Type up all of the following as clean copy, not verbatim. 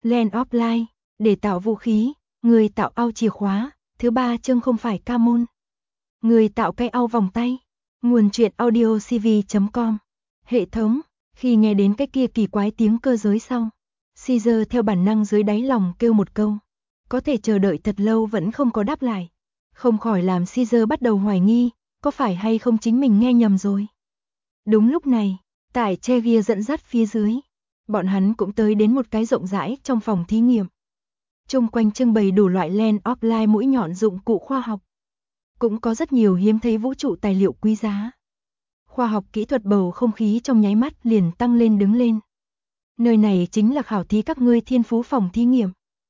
Land of Light, để tạo vũ khí, người tạo ao chìa khóa, thứ 3 chương không phải ca môn. Người tạo cây ao vòng tay, nguồn truyện audiocv.com. Hệ thống, khi nghe đến cái kia kỳ quái tiếng cơ giới xong, Caesar theo bản năng dưới đáy lòng kêu một câu. Có thể chờ đợi thật lâu vẫn không có đáp lại. Không khỏi làm Caesar bắt đầu hoài nghi, có phải hay không chính mình nghe nhầm rồi. Đúng lúc này, tại Chevier dẫn dắt phía dưới, bọn hắn cũng tới đến một cái rộng rãi trong phòng thí nghiệm. Chung quanh trưng bày đủ loại Land of Light mũi nhọn dụng cụ khoa học. Cũng có rất nhiều hiếm thấy vũ trụ tài liệu quý giá. Khoa học kỹ thuật bầu không khí trong nháy mắt liền tăng lên đứng lên. Nơi này chính là khảo thí các ngươi thiên phú phòng thí nghiệm.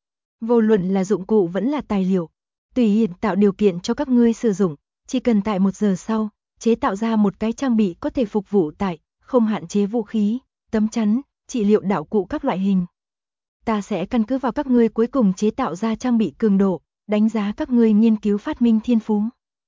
Vô luận là dụng cụ vẫn là tài liệu, tùy hiện tạo điều kiện cho các ngươi sử dụng, chỉ cần tại 1 giờ sau, chế tạo ra một cái trang bị có thể phục vụ tại, không hạn chế vũ khí, tấm chắn, trị liệu đạo cụ các loại hình. Ta sẽ căn cứ vào các ngươi cuối cùng chế tạo ra trang bị cường độ, đánh giá các ngươi nghiên cứu phát minh thiên phú.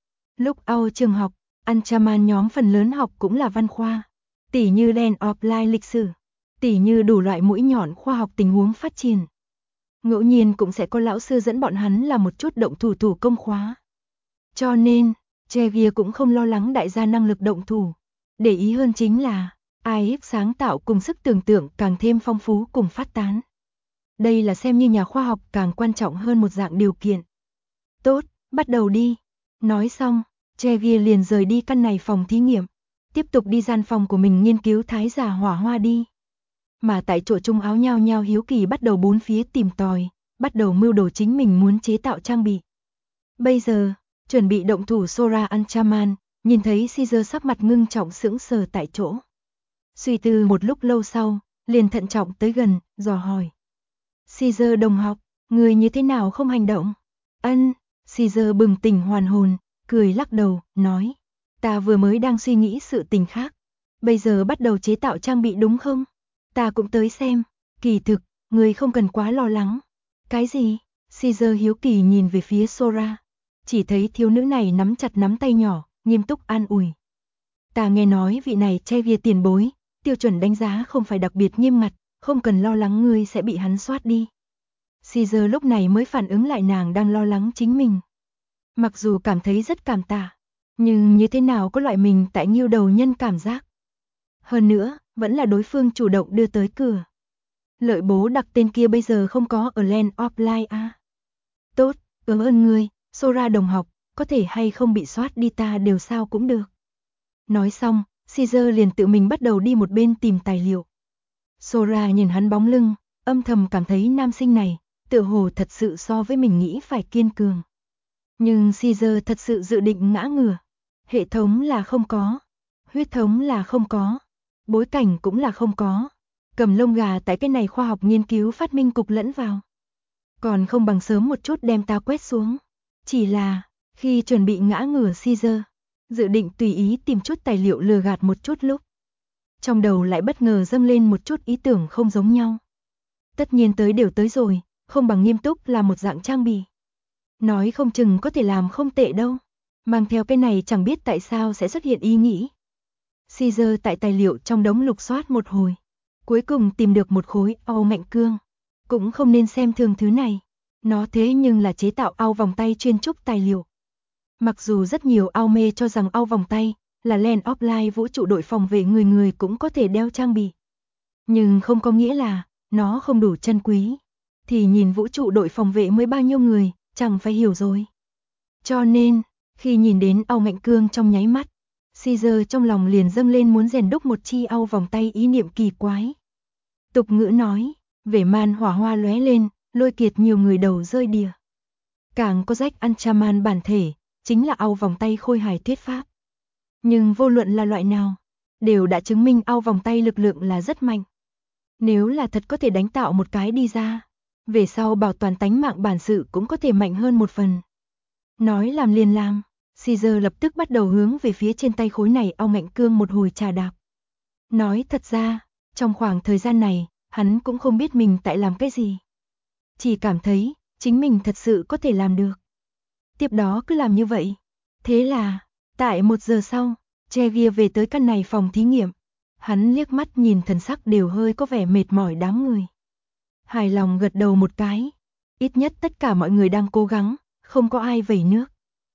Lúc ao trường học, Anchaman nhóm phần lớn học cũng là văn khoa, tỉ như Land of Light lịch sử, tỉ như đủ loại mũi nhọn khoa học tình huống phát triển. Ngẫu nhiên cũng sẽ có lão sư dẫn bọn hắn làm một chút động thủ công khóa. Cho nên, Chevier cũng không lo lắng đại gia năng lực động thủ. Để ý hơn chính là, ai sáng tạo cùng sức tưởng tượng càng thêm phong phú cùng phát tán. Đây là xem như nhà khoa học càng quan trọng hơn một dạng điều kiện. Tốt, bắt đầu đi. Nói xong, Chevier liền rời đi căn này phòng thí nghiệm. Tiếp tục đi gian phòng của mình nghiên cứu thái giả hỏa hoa đi. Mà tại chỗ trung áo nhao nhao hiếu kỳ bắt đầu bốn phía tìm tòi, bắt đầu mưu đồ chính mình muốn chế tạo trang bị. Bây giờ, chuẩn bị động thủ Sora Anchaman, nhìn thấy Caesar sắc mặt ngưng trọng sững sờ tại chỗ. Suy tư một lúc lâu sau, liền thận trọng tới gần, dò hỏi. Caesar đồng học, người như thế nào không hành động? Caesar bừng tỉnh hoàn hồn, cười lắc đầu, nói. Ta vừa mới đang suy nghĩ sự tình khác. Bây giờ bắt đầu chế tạo trang bị đúng không? Ta cũng tới xem, kỳ thực, người không cần quá lo lắng. Cái gì? Caesar hiếu kỳ nhìn về phía Sora. Chỉ thấy thiếu nữ này nắm chặt nắm tay nhỏ, nghiêm túc an ủi. Ta nghe nói vị này Chevier tiền bối, tiêu chuẩn đánh giá không phải đặc biệt nghiêm ngặt, không cần lo lắng ngươi sẽ bị hắn soát đi. Caesar lúc này mới phản ứng lại nàng đang lo lắng chính mình. Mặc dù cảm thấy rất cảm tạ, nhưng như thế nào có loại mình tại nghiêu đầu nhân cảm giác. Hơn nữa, vẫn là đối phương chủ động đưa tới cửa. Lợi bố đặc tên kia bây giờ không có ở Land of Light à. Tốt, ơn ngươi, Sora đồng học, có thể hay không bị soát đi ta đều sao cũng được. Nói xong, Caesar liền tự mình bắt đầu đi một bên tìm tài liệu. Sora nhìn hắn bóng lưng, âm thầm cảm thấy nam sinh này, tựa hồ thật sự so với mình nghĩ phải kiên cường. Nhưng Caesar thật sự dự định ngã ngửa. Hệ thống là không có, huyết thống là không có, bối cảnh cũng là không có. Cầm lông gà tại cái này khoa học nghiên cứu phát minh cục lẫn vào. Còn không bằng sớm một chút đem ta quét xuống. Chỉ là, khi chuẩn bị ngã ngửa Caesar, dự định tùy ý tìm chút tài liệu lừa gạt một chút lúc. Trong đầu lại bất ngờ dâng lên một chút ý tưởng không giống nhau. Tất nhiên tới đều tới rồi, không bằng nghiêm túc là một dạng trang bị. Nói không chừng có thể làm không tệ đâu. Mang theo cái này chẳng biết tại sao sẽ xuất hiện ý nghĩ. Caesar tại tài liệu trong đống lục soát một hồi. Cuối cùng tìm được một khối ao ngạnh cương. Cũng không nên xem thường thứ này. Nó thế nhưng là chế tạo ao vòng tay chuyên trúc tài liệu. Mặc dù rất nhiều ao mê cho rằng ao vòng tay là Land of Light vũ trụ đội phòng vệ người người cũng có thể đeo trang bị. Nhưng không có nghĩa là nó không đủ chân quý. Thì nhìn vũ trụ đội phòng vệ mới bao nhiêu người, chẳng phải hiểu rồi. Cho nên, khi nhìn đến ao ngạnh cương trong nháy mắt, Caesar trong lòng liền dâng lên muốn rèn đúc một chi ao vòng tay ý niệm kỳ quái. Tục ngữ nói, vẻ man hỏa hoa lóe lên, lôi kiệt nhiều người đầu rơi đìa. Càng có rách Anchaman bản thể, chính là ao vòng tay khôi hài thuyết pháp. Nhưng vô luận là loại nào, đều đã chứng minh ao vòng tay lực lượng là rất mạnh. Nếu là thật có thể đánh tạo một cái đi ra, về sau bảo toàn tánh mạng bản sự cũng có thể mạnh hơn một phần. Nói làm liền làm, Caesar lập tức bắt đầu hướng về phía trên tay khối này ao ngạnh cương một hồi trà đạp. Nói thật ra, trong khoảng thời gian này, hắn cũng không biết mình tại làm cái gì. Chỉ cảm thấy, chính mình thật sự có thể làm được. Tiếp đó cứ làm như vậy. Thế là, tại 1 giờ sau, Chevier về tới căn này phòng thí nghiệm. Hắn liếc mắt nhìn thần sắc đều hơi có vẻ mệt mỏi đám người. hài lòng gật đầu một cái. Ít nhất tất cả mọi người đang cố gắng, không có ai vẩy nước.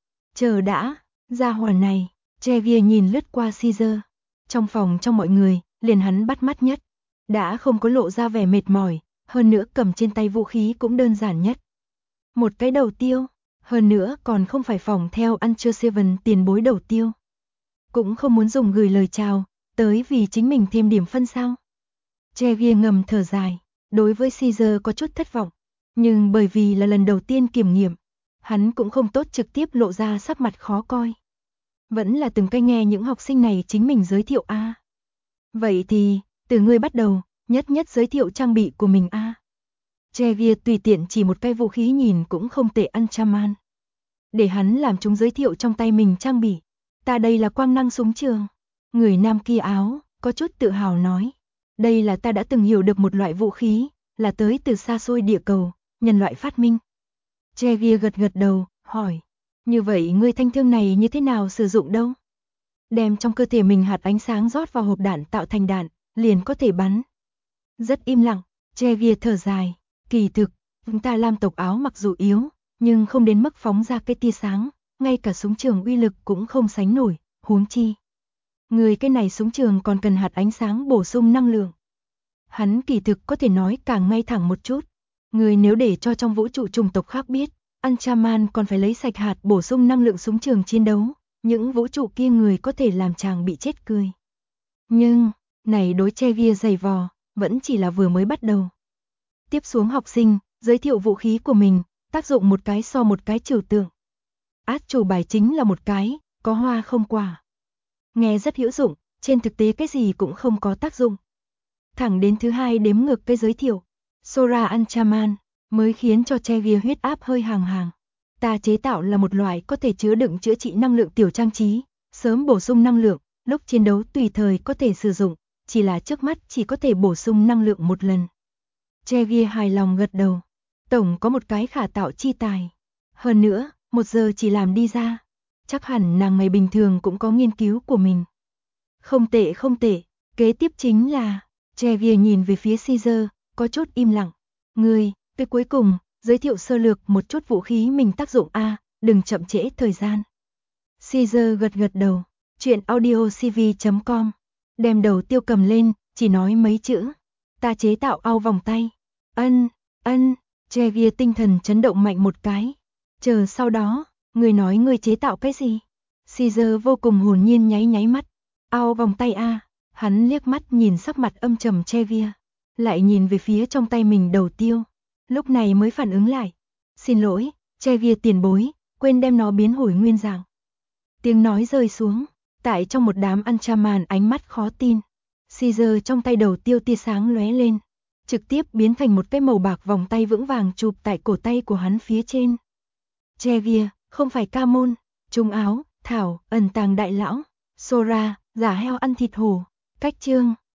Chờ đã, gia hỏa này, Javier nhìn lướt qua Caesar. Trong phòng trong mọi người, liền hắn bắt mắt nhất. Đã không có lộ ra vẻ mệt mỏi, hơn nữa cầm trên tay vũ khí cũng đơn giản nhất. Một cái đầu tiêu, hơn nữa còn không phải phòng theo Ancher Seven tiền bối đầu tiêu. Cũng không muốn dùng gửi lời chào, tới vì chính mình thêm điểm phân sao. Javier ngầm thở dài, đối với Caesar có chút thất vọng. Nhưng bởi vì là lần đầu tiên kiểm nghiệm, hắn cũng không tốt trực tiếp lộ ra sắc mặt khó coi. Vẫn là từng cái nghe những học sinh này chính mình giới thiệu a. Vậy thì, từ ngươi bắt đầu, nhất nhất giới thiệu trang bị của mình a. Javier tùy tiện chỉ một cái vũ khí nhìn cũng không tệ Anchaman. Để hắn làm chúng giới thiệu trong tay mình trang bị. Ta đây là quang năng súng trường. Người nam kia áo, có chút tự hào nói. Đây là ta đã từng hiểu được một loại vũ khí, là tới từ xa xôi địa cầu, nhân loại phát minh. Javier gật gật đầu, hỏi. Như vậy ngươi thanh thương này như thế nào sử dụng đâu? Đem trong cơ thể mình hạt ánh sáng rót vào hộp đạn tạo thành đạn, liền có thể bắn. Rất im lặng, Javier thở dài. Kỳ thực, chúng ta Lam tộc áo mặc dù yếu, nhưng không đến mức phóng ra cái tia sáng, ngay cả súng trường uy lực cũng không sánh nổi, huống chi. Người cái này súng trường còn cần hạt ánh sáng bổ sung năng lượng. Hắn kỳ thực có thể nói càng ngay thẳng một chút. Người nếu để cho trong vũ trụ chủng tộc khác biết, Anchaman còn phải lấy sạch hạt bổ sung năng lượng súng trường chiến đấu, những vũ trụ kia người có thể làm chàng bị chết cười. Nhưng, này đối Javier dày vò, vẫn chỉ là vừa mới bắt đầu. Tiếp xuống học sinh, giới thiệu vũ khí của mình, tác dụng một cái so một cái trừu tượng. Át chủ bài chính là một cái, có hoa không quả. Nghe rất hữu dụng, trên thực tế cái gì cũng không có tác dụng. Thẳng đến thứ hai đếm ngược cái giới thiệu, Sora Anchaman, mới khiến cho Javier huyết áp hơi hàng hàng. Ta chế tạo là một loại có thể chứa đựng chữa trị năng lượng tiểu trang trí, sớm bổ sung năng lượng, lúc chiến đấu tùy thời có thể sử dụng, chỉ là trước mắt chỉ có thể bổ sung năng lượng một lần. Javier hài lòng gật đầu. Tổng có một cái khả tạo chi tài. Hơn nữa, 1 giờ chỉ làm đi ra. Chắc hẳn nàng ngày bình thường cũng có nghiên cứu của mình. Không tệ không tệ, kế tiếp chính là... Javier nhìn về phía Caesar, có chút im lặng. Ngươi, cái cuối cùng, giới thiệu sơ lược một chút vũ khí mình tác dụng a, đừng chậm trễ thời gian. Caesar gật gật đầu. Chuyện audiocv.com. Đem đầu tiêu cầm lên, chỉ nói mấy chữ. Ta chế tạo ao vòng tay. Ân, Javier tinh thần chấn động mạnh một cái. Chờ sau đó, người nói người chế tạo cái gì? Caesar vô cùng hồn nhiên nháy nháy mắt. Ao vòng tay a. Hắn liếc mắt nhìn sắc mặt âm trầm Javier, lại nhìn về phía trong tay mình đầu tiêu. Lúc này mới phản ứng lại. Xin lỗi, Javier tiền bối, quên đem nó biến hồi nguyên dạng. Tiếng nói rơi xuống, tại trong một đám Anchaman ánh mắt khó tin. Caesar trong tay đầu tiêu tia sáng lóe lên, trực tiếp biến thành một cái màu bạc vòng tay vững vàng chụp tại cổ tay của hắn phía trên. Javier, không phải ca môn, trung áo, thảo, ẩn tàng đại lão, Sora, giả heo ăn thịt hổ. Cách chương